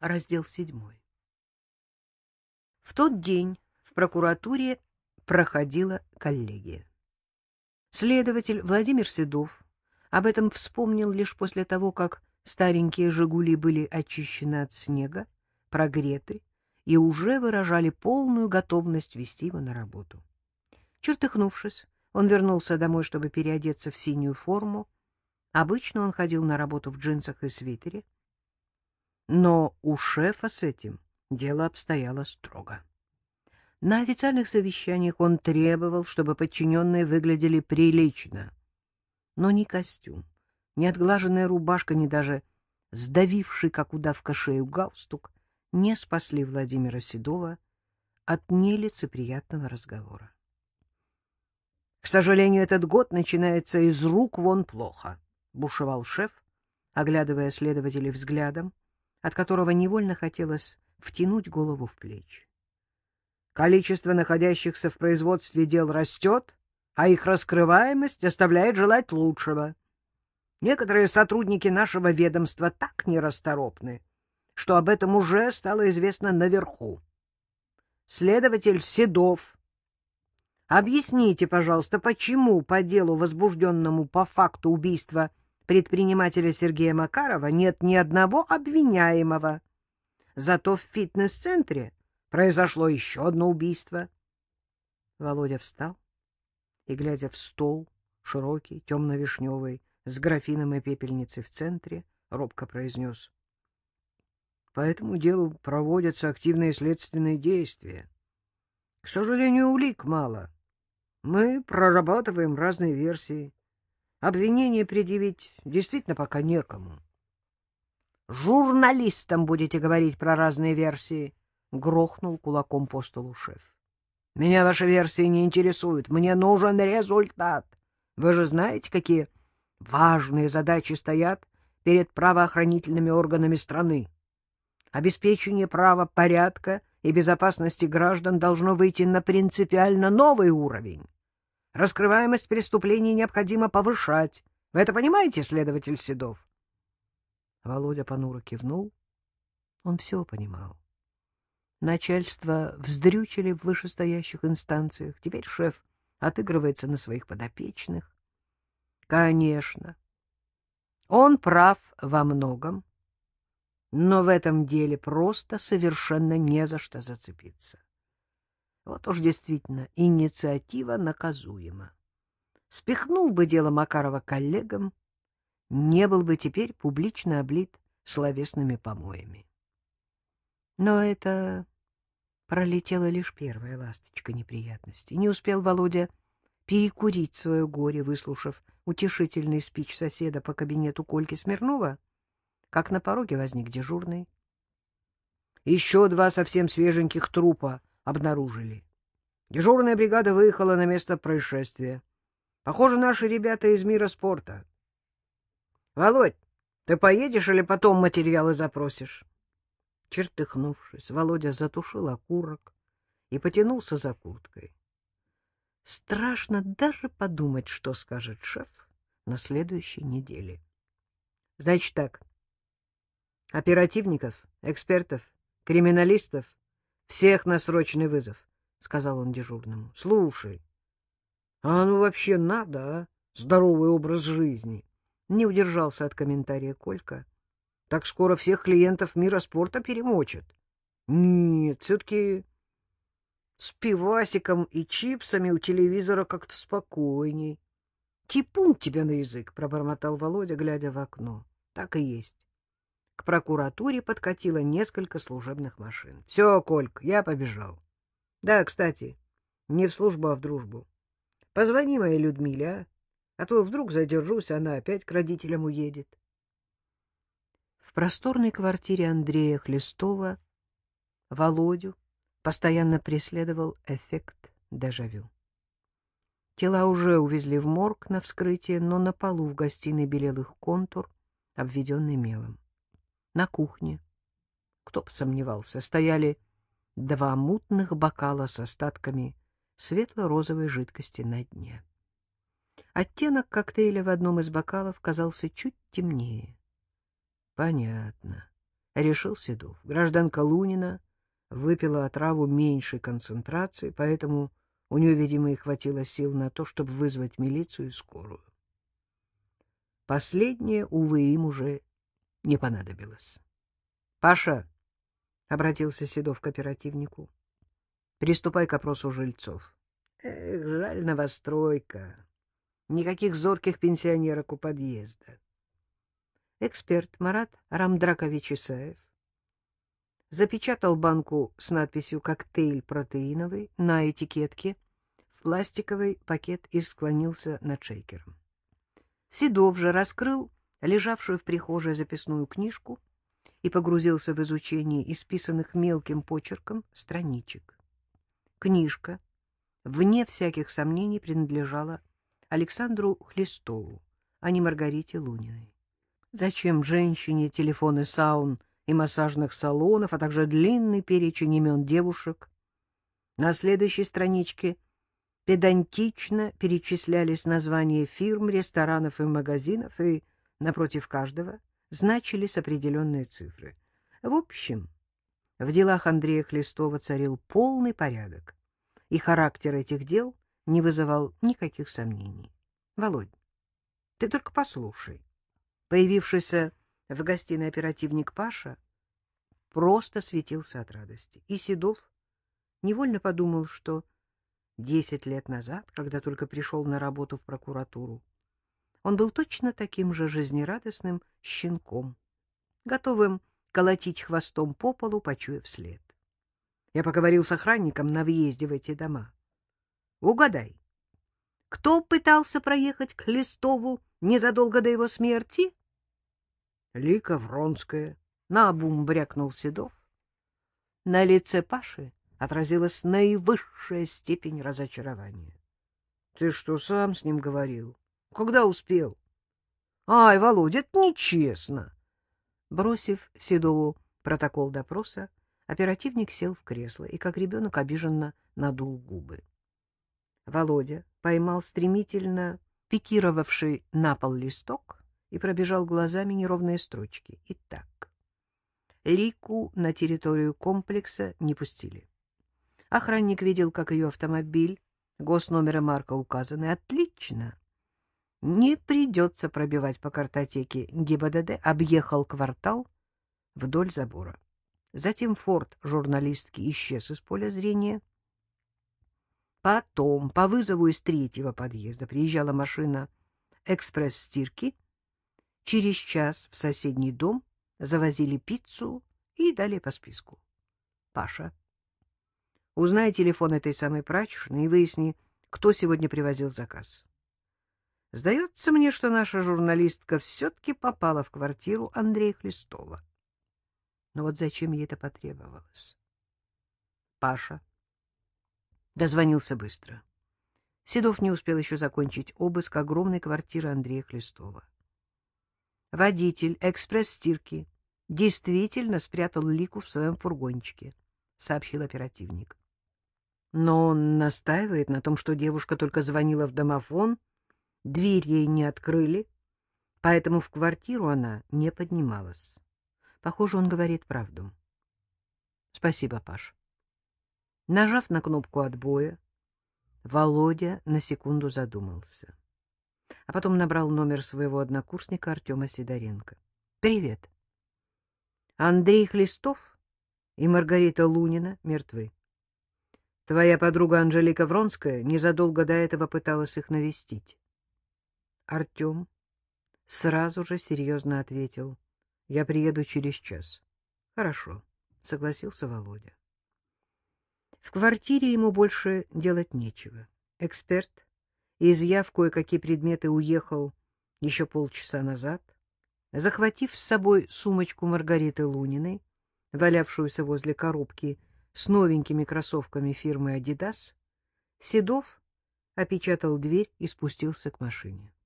Раздел 7. В тот день в прокуратуре проходила коллегия. Следователь Владимир Седов об этом вспомнил лишь после того, как старенькие «Жигули» были очищены от снега, прогреты и уже выражали полную готовность вести его на работу. Чертыхнувшись, он вернулся домой, чтобы переодеться в синюю форму. Обычно он ходил на работу в джинсах и свитере, но у шефа с этим дело обстояло строго. На официальных совещаниях он требовал, чтобы подчиненные выглядели прилично. Но ни костюм, ни отглаженная рубашка, ни даже сдавивший, как удавка, шею галстук не спасли Владимира Седова от нелицеприятного разговора. — К сожалению, этот год начинается из рук вон плохо, — бушевал шеф, оглядывая следователей взглядом, от которого невольно хотелось втянуть голову в плечи. Количество находящихся в производстве дел растет, а их раскрываемость оставляет желать лучшего. Некоторые сотрудники нашего ведомства так нерасторопны, что об этом уже стало известно наверху. Следователь Седов, объясните, пожалуйста, почему по делу, возбужденному по факту убийства предпринимателя Сергея Макарова, нет ни одного обвиняемого? Зато в фитнес-центре произошло еще одно убийство. Володя встал и, глядя в стол, широкий, темно-вишневый, с графином и пепельницей в центре, робко произнес: — По этому делу проводятся активные следственные действия. К сожалению, улик мало. Мы прорабатываем разные версии. Обвинение предъявить действительно пока некому. — Журналистам будете говорить про разные версии, — грохнул кулаком по столу шеф. — Меня ваши версии не интересуют. Мне нужен результат. Вы же знаете, какие важные задачи стоят перед правоохранительными органами страны. Обеспечение правопорядка и безопасности граждан должно выйти на принципиально новый уровень. Раскрываемость преступлений необходимо повышать. Вы это понимаете, следователь Седов? Володя понуро кивнул. Он все понимал. Начальство вздрючили в вышестоящих инстанциях. Теперь шеф отыгрывается на своих подопечных. Конечно, он прав во многом, но в этом деле просто совершенно не за что зацепиться. Вот уж действительно инициатива наказуема. Спихнул бы дело Макарова коллегам, не был бы теперь публично облит словесными помоями. Но это пролетела лишь первая ласточка неприятностей. Не успел Володя перекурить свое горе, выслушав утешительный спич соседа по кабинету Кольки Смирнова, как на пороге возник дежурный. Еще 2 совсем свеженьких трупа обнаружили. Дежурная бригада выехала на место происшествия. Похоже, наши ребята из мира спорта. — Володь, ты поедешь или потом материалы запросишь? Чертыхнувшись, Володя затушил окурок и потянулся за курткой. Страшно даже подумать, что скажет шеф на следующей неделе. — Значит так, оперативников, экспертов, криминалистов — всех на срочный вызов, — сказал он дежурному. — Слушай, а ну вообще надо, а? Здоровый образ жизни. Не удержался от комментария Колька. Так скоро всех клиентов мира спорта перемочат. Нет, все-таки с пивасиком и чипсами у телевизора как-то спокойней. Типун тебя на язык, — пробормотал Володя, глядя в окно. Так и есть. К прокуратуре подкатило несколько служебных машин. Все, Колька, я побежал. Да, кстати, не в службу, а в дружбу. Позвони моей Людмиле, а то вдруг задержусь, она опять к родителям уедет. В просторной квартире Андрея Хлестова Володю постоянно преследовал эффект дежавю. Тела уже увезли в морг на вскрытие, но на полу в гостиной белел их контур, обведенный мелом. На кухне, кто бы сомневался, стояли 2 мутных бокала с остатками светло-розовой жидкости на дне. Оттенок коктейля в одном из бокалов казался чуть темнее. Понятно. решил Седов. Гражданка Лунина выпила отраву меньшей концентрации, поэтому у нее, видимо, и хватило сил на то, чтобы вызвать милицию и скорую. Последнее, увы, им уже не понадобилось. — Паша, — обратился Седов к оперативнику, — приступай к опросу жильцов. Эх, жаль, новостройка. Никаких зорких пенсионерок у подъезда. Эксперт Марат Рамдракович Исаев запечатал банку с надписью «Коктейль протеиновый» на этикетке в пластиковый пакет и склонился над шейкером. Седов же раскрыл лежавшую в прихожей записную книжку и погрузился в изучение исписанных мелким почерком страничек. Книжка, вне всяких сомнений, принадлежала Александру Хлестову, а не Маргарите Луниной. Зачем женщине телефоны саун и массажных салонов, а также длинный перечень имен девушек? На следующей страничке педантично перечислялись названия фирм, ресторанов и магазинов, и напротив каждого значились определенные цифры. В общем, в делах Андрея Хлестова царил полный порядок, и характер этих дел не вызывал никаких сомнений. — Володь, ты только послушай. Появившийся в гостиной оперативник Паша просто светился от радости. И Седов невольно подумал, что 10 лет назад, когда только пришел на работу в прокуратуру, он был точно таким же жизнерадостным щенком, готовым колотить хвостом по полу, почуяв след. Я поговорил с охранником на въезде в эти дома. Угадай, кто пытался проехать к Хлестову незадолго до его смерти? Лика Вронская. Наобум брякнул Седов. На лице Паши отразилась наивысшая степень разочарования. — Ты что, сам с ним говорил? Когда успел? — Ай, Володя, это нечестно. Бросив Седову протокол допроса, оперативник сел в кресло и, как ребенок, обиженно надул губы. Володя поймал стремительно пикировавший на пол листок и пробежал глазами неровные строчки. Итак, Лику на территорию комплекса не пустили. Охранник видел, как ее автомобиль, госномер и марка указаны. Отлично. Не придется пробивать по картотеке ГИБДД. Объехал квартал вдоль забора. Затем форт журналистки исчез из поля зрения. Потом по вызову из третьего подъезда приезжала машина экспресс-стирки. Через час в соседний дом завозили пиццу и далее по списку. Паша, узнай телефон этой самой прачечной и выясни, кто сегодня привозил заказ. Сдается мне, что наша журналистка все-таки попала в квартиру Андрея Хлестова. Но вот зачем ей это потребовалось? Паша дозвонился быстро. Седов не успел еще закончить обыск огромной квартиры Андрея Хлестова. Водитель экспресс-стирки действительно спрятал Лику в своем фургончике, сообщил оперативник. Но он настаивает на том, что девушка только звонила в домофон, дверь ей не открыли, поэтому в квартиру она не поднималась. Похоже, он говорит правду. Спасибо, Паш. Нажав на кнопку отбоя, Володя на секунду задумался, а потом набрал номер своего однокурсника Артема Сидоренко. — Привет. Андрей Хлестов и Маргарита Лунина мертвы. Твоя подруга Анжелика Вронская незадолго до этого пыталась их навестить. Артем сразу же серьезно ответил: — Я приеду через час. — Хорошо, — согласился Володя. В квартире ему больше делать нечего. Эксперт, изъяв кое-какие предметы, уехал еще полчаса назад. Захватив с собой сумочку Маргариты Луниной, валявшуюся возле коробки с новенькими кроссовками фирмы «Адидас», Седов опечатал дверь и спустился к машине.